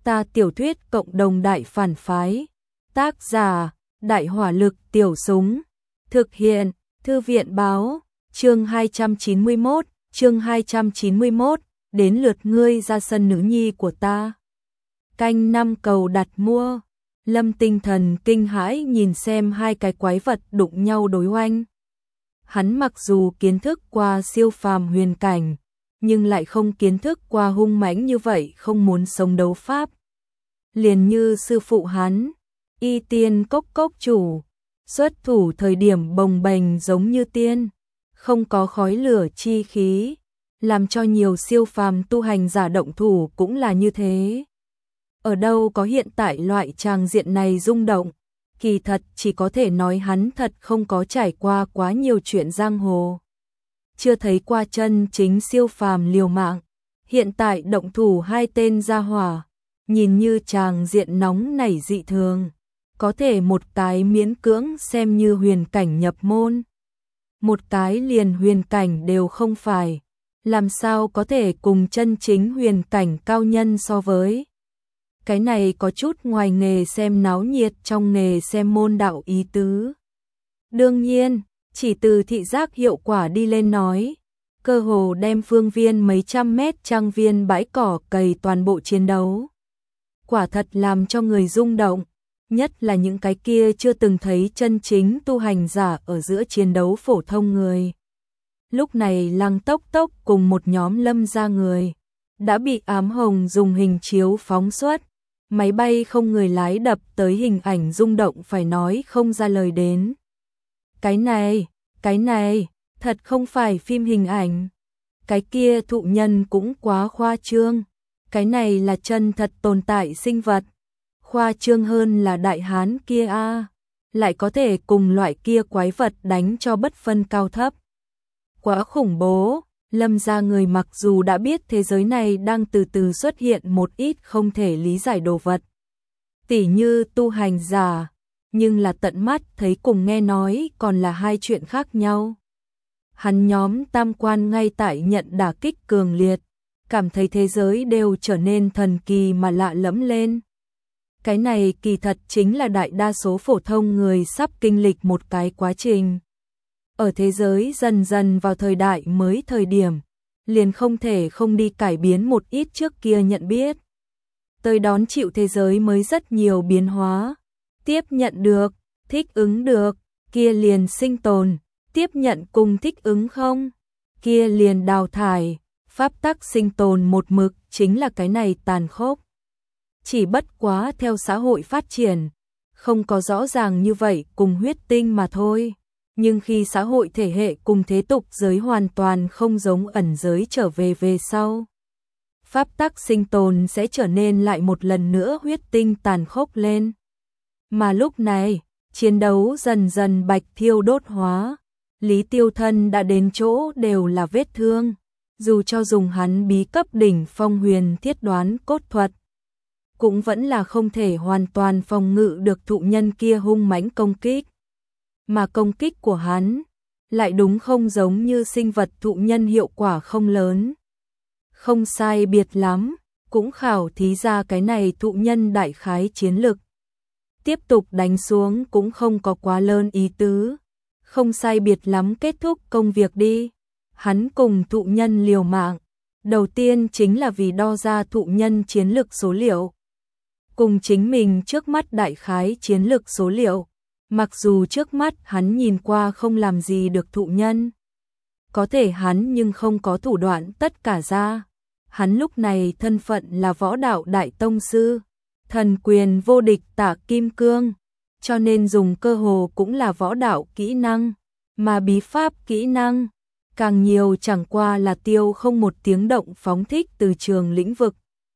Ta tiểu thuyết cộng đồng đại phản phái. Tác giả: Đại hỏa lực tiểu súng. Thực hiện: Thư viện báo. Chương 291, đến lượt ngươi ra sân nữ nhi của ta. Canh 5 cầu đặt mua. Lâm tinh thần kinh hãi nhìn xem hai cái quái vật đụng nhau đối oanh. Hắn mặc dù kiến thức qua siêu phàm huyền cảnh, nhưng lại không kiến thức qua hung mãnh như vậy không muốn sống đấu pháp. Liền như sư phụ hắn, Y Tiên Cốc Cốc chủ, xuất thủ thời điểm bồng bềnh giống như tiên, không có khói lửa chi khí, làm cho nhiều siêu phàm tu hành giả động thủ cũng là như thế. Ở đâu có hiện tại loại tràng diện này rung động, kỳ thật chỉ có thể nói hắn thật không có trải qua quá nhiều chuyện giang hồ. Chưa thấy qua chân chính siêu phàm liều mạng, hiện tại động thủ hai tên gia hỏa, nhìn như tràng diện nóng nảy dị thường, có thể một cái miễn cưỡng xem như huyền cảnh nhập môn, một cái liền huyền cảnh đều không phải, làm sao có thể cùng chân chính huyền cảnh cao nhân so với. Cái này có chút ngoài nghề xem náo nhiệt trong nghề xem môn đạo ý tứ. Đương nhiên, chỉ từ thị giác hiệu quả đi lên nói, cơ hồ đem phương viên mấy trăm mét trang viên bãi cỏ cày toàn bộ chiến đấu. Quả thật làm cho người rung động, nhất là những cái kia chưa từng thấy chân chính tu hành giả ở giữa chiến đấu phổ thông người. Lúc này Lăng Tốc Tốc cùng một nhóm Lâm gia người đã bị ám hồng dùng hình chiếu phóng xuất, máy bay không người lái đập tới hình ảnh rung động phải nói không ra lời đến. Cái này, thật không phải phim hình ảnh. Cái kia thụ nhân cũng quá khoa trương. Cái này là chân thật tồn tại sinh vật. Khoa trương hơn là đại hán kia a, lại có thể cùng loại kia quái vật đánh cho bất phân cao thấp. Quá khủng bố. Lâm gia người mặc dù đã biết thế giới này đang từ từ xuất hiện một ít không thể lý giải đồ vật, tỉ như tu hành giả, nhưng là tận mắt thấy cùng nghe nói còn là hai chuyện khác nhau. Hắn nhóm tam quan ngay tại nhận đả kích cường liệt, cảm thấy thế giới đều trở nên thần kỳ mà lạ lẫm lên. Cái này kỳ thật chính là đại đa số phổ thông người sắp kinh lịch một cái quá trình. Ở thế giới dần dần vào thời đại mới thời điểm, liền không thể không đi cải biến một ít trước kia nhận biết. Tới đón chịu thế giới mới rất nhiều biến hóa, tiếp nhận được, thích ứng được, kia liền sinh tồn, tiếp nhận cùng thích ứng không, kia liền đào thải, pháp tắc sinh tồn một mực chính là cái này tàn khốc. Chỉ bất quá theo xã hội phát triển, không có rõ ràng như vậy cùng huyết tinh mà thôi. Nhưng khi xã hội thể hệ cùng thế tục giới hoàn toàn không giống ẩn giới trở về sau, pháp tắc sinh tồn sẽ trở nên lại một lần nữa huyết tinh tàn khốc lên. Mà lúc này, chiến đấu dần dần bạch thiêu đốt hóa, Lý Tiêu Thân đã đến chỗ đều là vết thương, dù cho dùng hắn bí cấp đỉnh phong huyền thiết đoán cốt thuật, cũng vẫn là không thể hoàn toàn phòng ngự được thụ nhân kia hung mãnh công kích. Mà công kích của hắn lại đúng không giống như sinh vật thụ nhân hiệu quả không lớn. Không sai biệt lắm, cũng khảo thí ra cái này thụ nhân đại khái chiến lực. Tiếp tục đánh xuống cũng không có quá lớn ý tứ. Không sai biệt lắm kết thúc công việc đi. Hắn cùng thụ nhân liều mạng. Đầu tiên chính là vì đo ra thụ nhân chiến lực số liệu. Cùng chính mình trước mắt đại khái chiến lực số liệu. Mặc dù trước mắt hắn nhìn qua không làm gì được thụ nhân, có thể hắn nhưng không có thủ đoạn tất cả ra. Hắn lúc này thân phận là võ đạo đại tông sư, thần quyền vô địch Tả Kim Cương, cho nên dùng cơ hồ cũng là võ đạo kỹ năng, mà bí pháp kỹ năng, càng nhiều chẳng qua là tiêu không một tiếng động phóng thích từ trường lĩnh vực,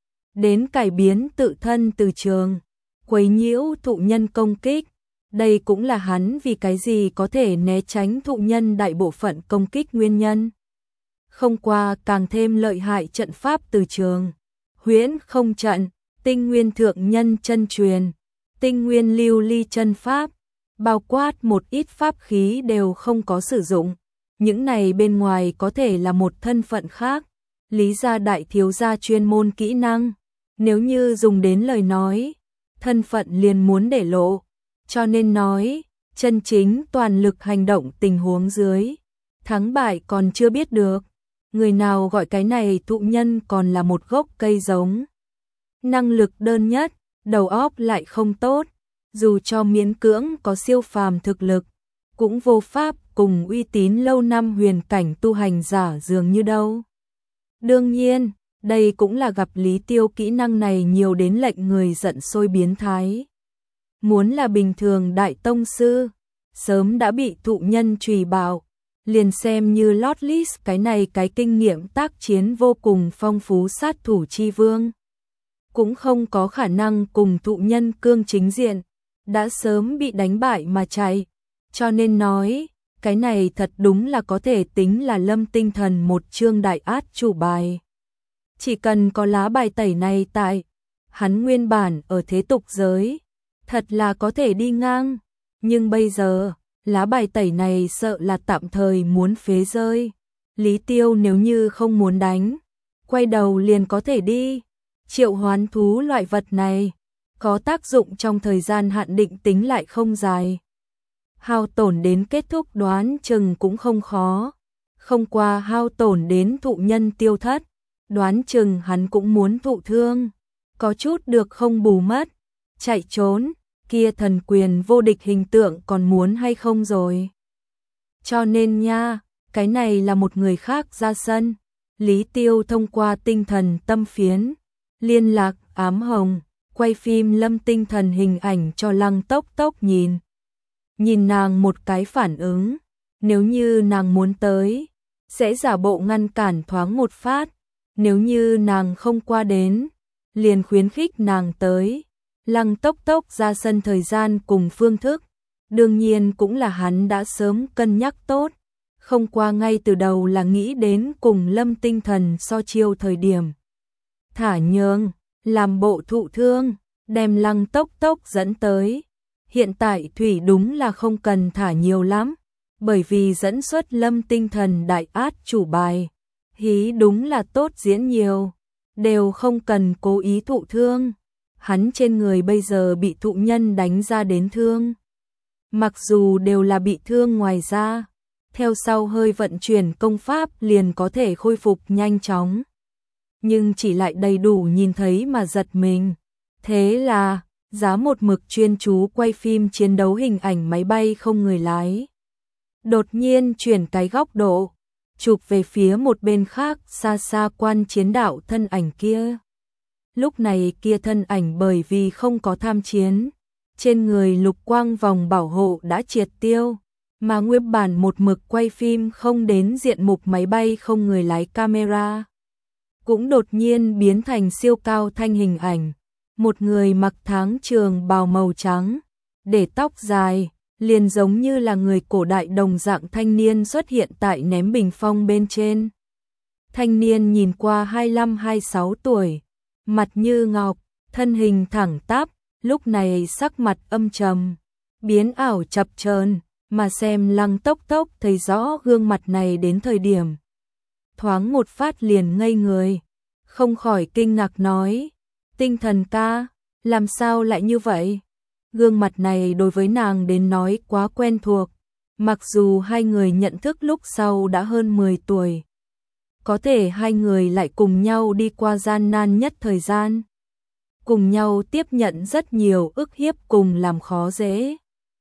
đến cải biến tự thân từ trường, quấy nhiễu thụ nhân công kích. Đây cũng là hắn vì cái gì có thể né tránh thụ nhân đại bộ phận công kích nguyên nhân. Không qua càng thêm lợi hại trận pháp từ trường, huyễn không trận, tinh nguyên thượng nhân chân truyền, tinh nguyên lưu ly chân pháp, bao quát một ít pháp khí đều không có sử dụng. Những này bên ngoài có thể là một thân phận khác, Lý gia đại thiếu gia chuyên môn kỹ năng, Nếu như dùng đến lời nói, thân phận liền muốn để lộ, cho nên nói, chân chính toàn lực hành động tình huống dưới, thắng bại còn chưa biết được, người nào gọi cái này thụ nhân còn là một gốc cây giống. Năng lực đơn nhất, đầu óc lại không tốt, dù cho miễn cưỡng có siêu phàm thực lực, cũng vô pháp cùng uy tín lâu năm huyền cảnh tu hành giả dường như đâu. Đương nhiên, đây cũng là gặp Lý Tiêu kỹ năng này nhiều đến lệnh người giận sôi biến thái. Muốn là bình thường đại tông sư, sớm đã bị thụ nhân trùy bạo, liền xem như lót list cái này cái kinh nghiệm tác chiến vô cùng phong phú sát thủ chi vương. Cũng không có khả năng cùng thụ nhân cương chính diện, đã sớm bị đánh bại mà chạy, cho nên nói, cái này thật đúng là có thể tính là Lâm Tinh Thần một chương đại át chủ bài. Chỉ cần có lá bài tẩy này tại, hắn nguyên bản ở thế tục giới, thật là có thể đi ngang, nhưng bây giờ, lá bài tẩy này sợ là tạm thời muốn phế rơi. Lý Tiêu nếu như không muốn đánh, quay đầu liền có thể đi. Triệu hoán thú loại vật này, có tác dụng trong thời gian hạn định tính lại không dài. Hao tổn đến kết thúc đoán chừng cũng không khó. Không qua hao tổn đến thụ nhân tiêu thất, đoán chừng hắn cũng muốn thụ thương. Có chút được không bù mất, chạy trốn, kia thần quyền vô địch hình tượng còn muốn hay không rồi. Cho nên nha, cái này là một người khác ra sân. Lý Tiêu thông qua tinh thần tâm phiến, liên lạc ám hồng, quay phim Lâm Tinh Thần hình ảnh cho Lăng Tốc Tốc nhìn. Nhìn nàng một cái phản ứng, nếu như nàng muốn tới, sẽ giả bộ ngăn cản thoáng một phát, nếu như nàng không qua đến, liền khuyến khích nàng tới. Lăng Tốc Tốc ra sân thời gian cùng phương thức, đương nhiên cũng là hắn đã sớm cân nhắc tốt, không qua ngay từ đầu là nghĩ đến cùng Lâm Tinh Thần so chiêu thời điểm. Thả nhường, làm bộ thụ thương, đem Lăng Tốc Tốc dẫn tới. Hiện tại thủy đúng là không cần thả nhiều lắm, bởi vì dẫn xuất Lâm Tinh Thần đại át chủ bài. Hí đúng là tốt diễn nhiều, đều không cần cố ý thụ thương. Hắn trên người bây giờ bị thụ nhân đánh ra đến thương. Mặc dù đều là bị thương ngoài ra, theo sau hơi vận chuyển công pháp liền có thể khôi phục nhanh chóng. Nhưng chỉ lại đầy đủ nhìn thấy mà giật mình. Thế là, giá một mực chuyên chú quay phim chiến đấu hình ảnh máy bay không người lái. Đột nhiên chuyển cái góc độ, chụp về phía một bên khác xa xa quan chiến đạo thân ảnh kia. Lúc này kia thân ảnh bởi vì không có tham chiến, trên người lục quang vòng bảo hộ đã triệt tiêu, mà nguyên bản một mực quay phim không đến diện mục máy bay không người lái camera. Cũng đột nhiên biến thành siêu cao thanh hình ảnh, một người mặc tháng trường bào màu trắng, để tóc dài, liền giống như là người cổ đại đồng dạng thanh niên xuất hiện tại ném bình phong bên trên. Thanh niên nhìn qua 25-26 tuổi, mặt như ngọc, thân hình thẳng tắp, lúc này sắc mặt âm trầm, biến ảo chập chờn, mà xem Lăng Tốc Tốc thấy rõ gương mặt này đến thời điểm. Thoáng một phát liền ngây người, không khỏi kinh ngạc nói, Tinh Thần ca, làm sao lại như vậy? Gương mặt này đối với nàng đến nói quá quen thuộc, mặc dù hai người nhận thức lúc sau đã hơn 10 tuổi. Có thể hai người lại cùng nhau đi qua gian nan nhất thời gian, cùng nhau tiếp nhận rất nhiều ức hiếp cùng làm khó dễ.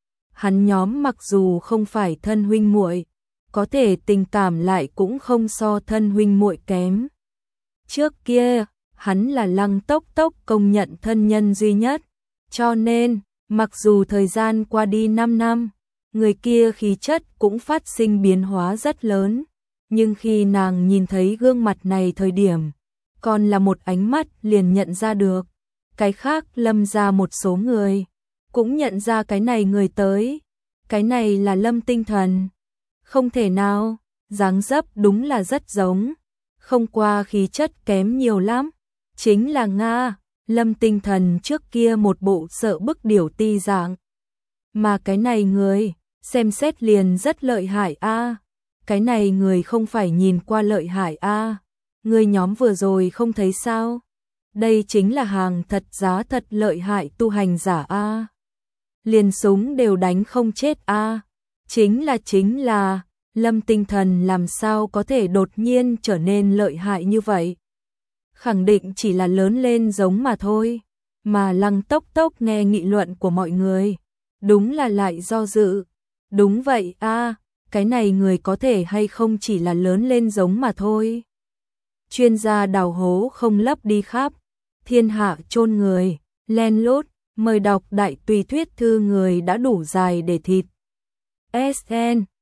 Hắn nhóm mặc dù không phải thân huynh muội, có thể tình cảm lại cũng không so thân huynh muội kém. Trước kia, hắn là Lăng Tốc Tốc công nhận thân nhân duy nhất, cho nên, mặc dù thời gian qua đi 5 năm, người kia khí chất cũng phát sinh biến hóa rất lớn. Nhưng khi nàng nhìn thấy gương mặt này thời điểm, còn là một ánh mắt liền nhận ra được. Cái khác Lâm ra một số người, cũng nhận ra cái này người tới. Cái này là Lâm Tinh Thần. Không thể nào, dáng dấp đúng là rất giống. Không qua khí chất kém nhiều lắm. Chính là Nga, Lâm Tinh Thần trước kia một bộ sợ bức điểu ti dạng. Mà cái này người, xem xét liền rất lợi hại a. Cái này người không phải nhìn qua lợi hại a. Người nhóm vừa rồi không thấy sao? Đây chính là hàng thật giá thật lợi hại tu hành giả a. Liền súng đều đánh không chết a. Chính là, Lâm Tinh Thần làm sao có thể đột nhiên trở nên lợi hại như vậy? Khẳng định chỉ là lớn lên giống mà thôi. Mà Lăng Tốc Tốc nghe nghị luận của mọi người, đúng là lại do dự. Đúng vậy a, cái này người có thể hay không chỉ là lớn lên giống mà thôi. Chuyên gia đào hố không lấp đi khắp thiên hạ chôn người, len lút, mời đọc đại tùy thuyết thư người đã đủ dài để thịt. SN